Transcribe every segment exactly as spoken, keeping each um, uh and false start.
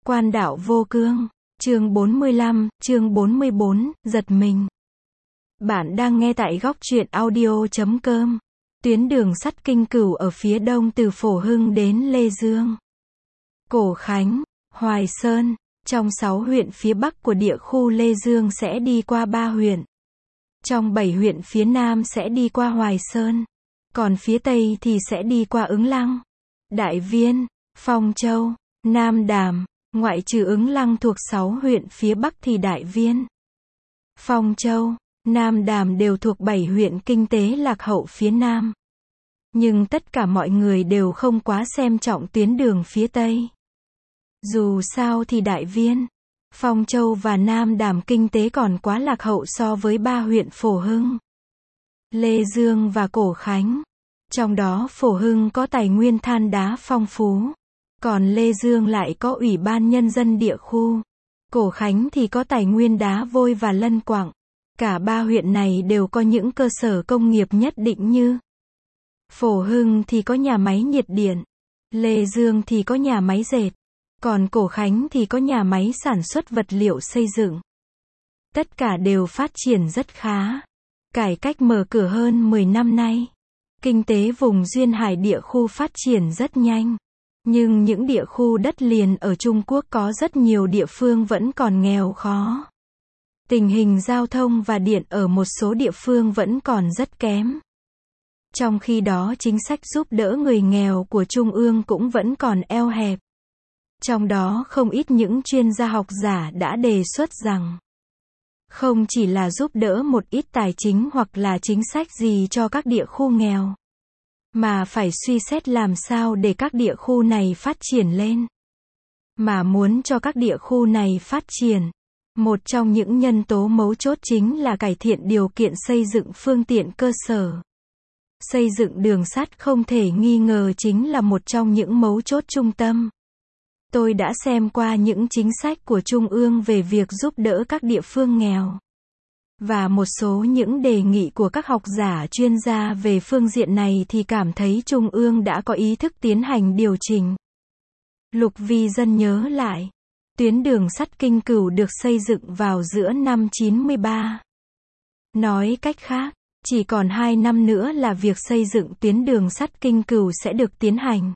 Quan đạo vô cương, chương bốn mươi lăm, chương bốn mươi bốn, giật mình. Bạn đang nghe tại góc truyện audio chấm com. Tuyến đường sắt Kinh Cửu ở phía đông từ Phổ Hưng đến Lê Dương, Cổ Khánh, Hoài Sơn, trong sáu huyện phía bắc của địa khu Lê Dương sẽ đi qua ba huyện. Trong bảy huyện phía nam sẽ đi qua Hoài Sơn, còn phía tây thì sẽ đi qua Ứng Lăng, Đại Viên, Phong Châu, Nam Đàm. Ngoại trừ Ứng Lăng thuộc sáu huyện phía bắc thì Đại Viên, Phong Châu, Nam Đàm đều thuộc bảy huyện kinh tế lạc hậu phía nam. Nhưng tất cả mọi người đều không quá xem trọng tuyến đường phía tây. Dù sao thì Đại Viên, Phong Châu và Nam Đàm kinh tế còn quá lạc hậu so với ba huyện Phổ Hưng, Lê Dương và Cổ Khánh. Trong đó Phổ Hưng có tài nguyên than đá phong phú, còn Lê Dương lại có Ủy ban Nhân dân địa khu. Cổ Khánh thì có tài nguyên đá vôi và lân quặng. Cả ba huyện này đều có những cơ sở công nghiệp nhất định như Phổ Hưng thì có nhà máy nhiệt điện, Lê Dương thì có nhà máy dệt, còn Cổ Khánh thì có nhà máy sản xuất vật liệu xây dựng. Tất cả đều phát triển rất khá. Cải cách mở cửa hơn mười năm nay. Kinh tế vùng duyên hải địa khu phát triển rất nhanh. Nhưng những địa khu đất liền ở Trung Quốc có rất nhiều địa phương vẫn còn nghèo khó. Tình hình giao thông và điện ở một số địa phương vẫn còn rất kém. Trong khi đó chính sách giúp đỡ người nghèo của Trung ương cũng vẫn còn eo hẹp. Trong đó không ít những chuyên gia học giả đã đề xuất rằng không chỉ là giúp đỡ một ít tài chính hoặc là chính sách gì cho các địa khu nghèo, mà phải suy xét làm sao để các địa khu này phát triển lên. Mà muốn cho các địa khu này phát triển, một trong những nhân tố mấu chốt chính là cải thiện điều kiện xây dựng phương tiện cơ sở. Xây dựng đường sắt không thể nghi ngờ chính là một trong những mấu chốt trung tâm. Tôi đã xem qua những chính sách của Trung ương về việc giúp đỡ các địa phương nghèo. Và một số những đề nghị của các học giả chuyên gia về phương diện này thì cảm thấy Trung ương đã có ý thức tiến hành điều chỉnh. Lục Vi Dân nhớ lại, tuyến đường sắt Kinh Cửu được xây dựng vào giữa năm chín mươi ba. Nói cách khác, chỉ còn hai năm nữa là việc xây dựng tuyến đường sắt Kinh Cửu sẽ được tiến hành.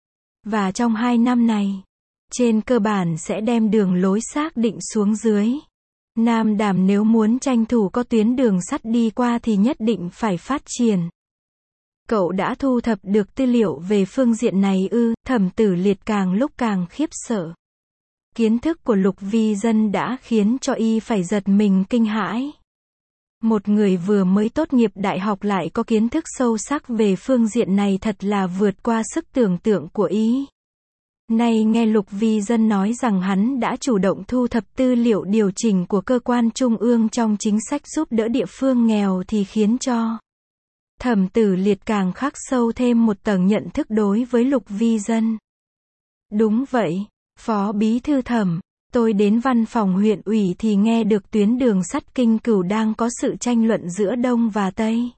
Và trong hai năm này, trên cơ bản sẽ đem đường lối xác định xuống dưới. Nam Đàm nếu muốn tranh thủ có tuyến đường sắt đi qua thì nhất định phải phát triển. Cậu đã thu thập được tư liệu về phương diện này ư? Thẩm Tử Liệt càng lúc càng khiếp sợ. Kiến thức của Lục Vi Dân đã khiến cho y phải giật mình kinh hãi. Một người vừa mới tốt nghiệp đại học lại có kiến thức sâu sắc về phương diện này thật là vượt qua sức tưởng tượng của y. Nay nghe Lục Vi Dân nói rằng hắn đã chủ động thu thập tư liệu điều chỉnh của cơ quan trung ương trong chính sách giúp đỡ địa phương nghèo thì khiến cho Thẩm Tử Liệt càng khắc sâu thêm một tầng nhận thức đối với Lục Vi Dân. Đúng vậy, Phó Bí thư Thẩm, tôi đến văn phòng huyện ủy thì nghe được tuyến đường sắt Kinh Cửu đang có sự tranh luận giữa Đông và Tây.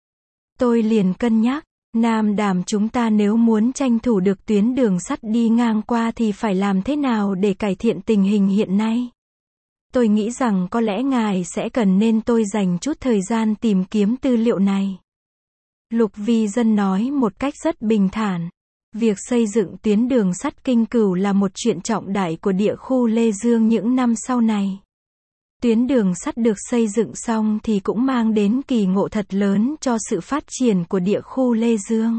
Tôi liền cân nhắc, Nam Đàm chúng ta nếu muốn tranh thủ được tuyến đường sắt đi ngang qua thì phải làm thế nào để cải thiện tình hình hiện nay. Tôi nghĩ rằng có lẽ ngài sẽ cần nên tôi dành chút thời gian tìm kiếm tư liệu này. Lục Vi Dân nói một cách rất bình thản. Việc xây dựng tuyến đường sắt Kinh Cửu là một chuyện trọng đại của địa khu Lê Dương những năm sau này. Tuyến đường sắt được xây dựng xong thì cũng mang đến kỳ ngộ thật lớn cho sự phát triển của địa khu Lê Dương.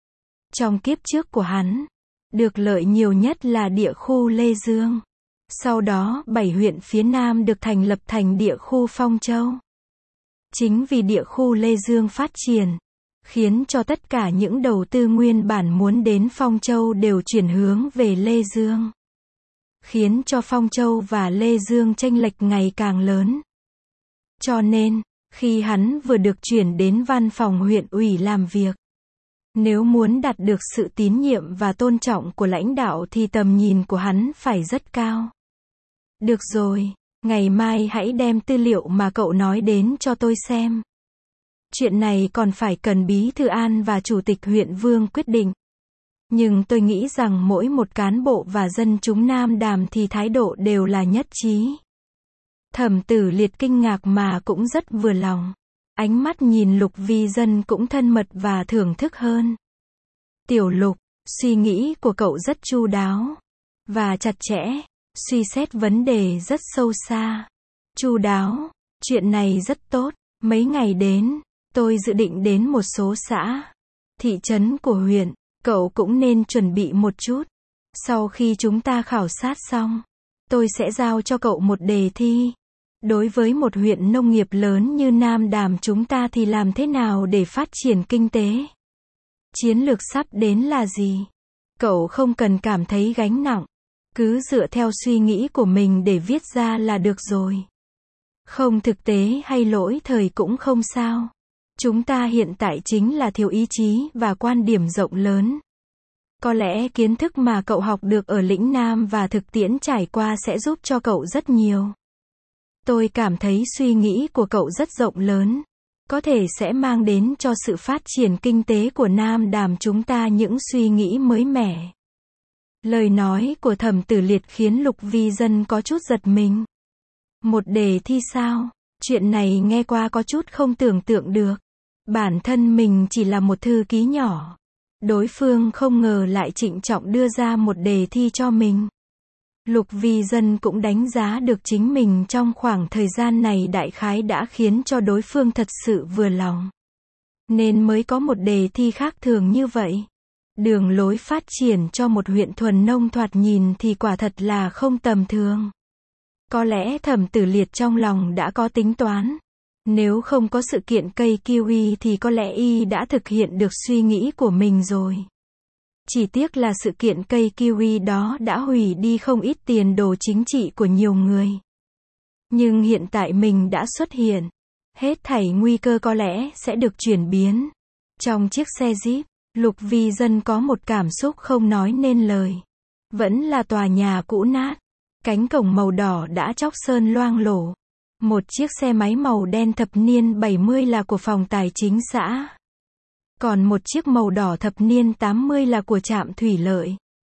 Trong kiếp trước của hắn, được lợi nhiều nhất là địa khu Lê Dương. Sau đó bảy huyện phía Nam được thành lập thành địa khu Phong Châu. Chính vì địa khu Lê Dương phát triển, khiến cho tất cả những đầu tư nguyên bản muốn đến Phong Châu đều chuyển hướng về Lê Dương. Khiến cho Phong Châu và Lê Dương chênh lệch ngày càng lớn. Cho nên, khi hắn vừa được chuyển đến văn phòng huyện ủy làm việc, nếu muốn đạt được sự tín nhiệm và tôn trọng của lãnh đạo thì tầm nhìn của hắn phải rất cao. Được rồi, ngày mai hãy đem tư liệu mà cậu nói đến cho tôi xem. Chuyện này còn phải cần Bí thư An và Chủ tịch huyện Vương quyết định. Nhưng tôi nghĩ rằng mỗi một cán bộ và dân chúng Nam Đàm thì thái độ đều là nhất trí. Thẩm Tử Liệt kinh ngạc mà cũng rất vừa lòng. Ánh mắt nhìn Lục Vi Dân cũng thân mật và thưởng thức hơn. Tiểu Lục, suy nghĩ của cậu rất chu đáo và chặt chẽ, suy xét vấn đề rất sâu xa. Chu đáo, chuyện này rất tốt. Mấy ngày đến, tôi dự định đến một số xã, thị trấn của huyện, cậu cũng nên chuẩn bị một chút. Sau khi chúng ta khảo sát xong, tôi sẽ giao cho cậu một đề thi. Đối với một huyện nông nghiệp lớn như Nam Đàm chúng ta thì làm thế nào để phát triển kinh tế? Chiến lược sắp đến là gì? Cậu không cần cảm thấy gánh nặng. Cứ dựa theo suy nghĩ của mình để viết ra là được rồi. Không thực tế hay lỗi thời cũng không sao. Chúng ta hiện tại chính là thiếu ý chí và quan điểm rộng lớn. Có lẽ kiến thức mà cậu học được ở lĩnh Nam và thực tiễn trải qua sẽ giúp cho cậu rất nhiều. Tôi cảm thấy suy nghĩ của cậu rất rộng lớn. Có thể sẽ mang đến cho sự phát triển kinh tế của Nam Đàm chúng ta những suy nghĩ mới mẻ. Lời nói của Thẩm Tử Liệt khiến Lục Vi Dân có chút giật mình. Một đề thi sao? Chuyện này nghe qua có chút không tưởng tượng được. Bản thân mình chỉ là một thư ký nhỏ. Đối phương không ngờ lại trịnh trọng đưa ra một đề thi cho mình. Lục Vi Dân cũng đánh giá được chính mình trong khoảng thời gian này đại khái đã khiến cho đối phương thật sự vừa lòng. Nên mới có một đề thi khác thường như vậy. Đường lối phát triển cho một huyện thuần nông thoạt nhìn thì quả thật là không tầm thường. Có lẽ Thẩm Tử Liệt trong lòng đã có tính toán. Nếu không có sự kiện cây kiwi thì có lẽ y đã thực hiện được suy nghĩ của mình rồi. Chỉ tiếc là sự kiện cây kiwi đó đã hủy đi không ít tiền đồ chính trị của nhiều người. Nhưng hiện tại mình đã xuất hiện. Hết thảy nguy cơ có lẽ sẽ được chuyển biến. Trong chiếc xe Jeep, Lục Vi Dân có một cảm xúc không nói nên lời. Vẫn là tòa nhà cũ nát. Cánh cổng màu đỏ đã chóc sơn loang lổ. Một chiếc xe máy màu đen thập niên bảy mươi là của phòng tài chính xã. Còn một chiếc màu đỏ thập niên tám mươi là của trạm thủy lợi.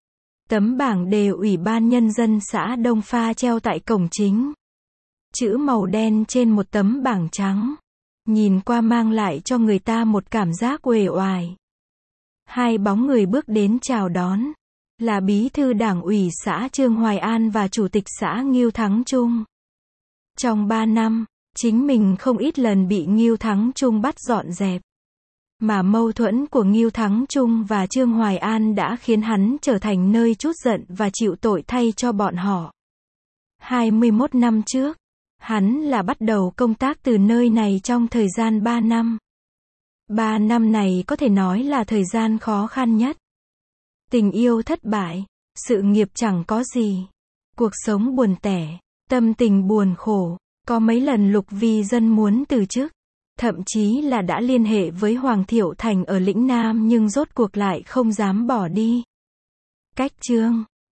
Tấm bảng đề Ủy ban Nhân dân xã Đông Pha treo tại cổng chính. Chữ màu đen trên một tấm bảng trắng. Nhìn qua mang lại cho người ta một cảm giác uể oải. Hai bóng người bước đến chào đón. Là bí thư đảng ủy xã Trương Hoài An và chủ tịch xã Ngưu Thắng Trung. Trong ba năm, chính mình không ít lần bị Ngưu Thắng Trung bắt dọn dẹp. Mà mâu thuẫn của Ngưu Thắng Trung và Trương Hoài An đã khiến hắn trở thành nơi trút giận và chịu tội thay cho bọn họ. hai mươi mốt năm trước, hắn là bắt đầu công tác từ nơi này trong thời gian ba năm. ba năm này có thể nói là thời gian khó khăn nhất. Tình yêu thất bại, sự nghiệp chẳng có gì, cuộc sống buồn tẻ, tâm tình buồn khổ, có mấy lần Lục Vi Dân muốn từ chức, thậm chí là đã liên hệ với Hoàng Thiệu Thành ở lĩnh Nam nhưng rốt cuộc lại không dám bỏ đi. Cách chương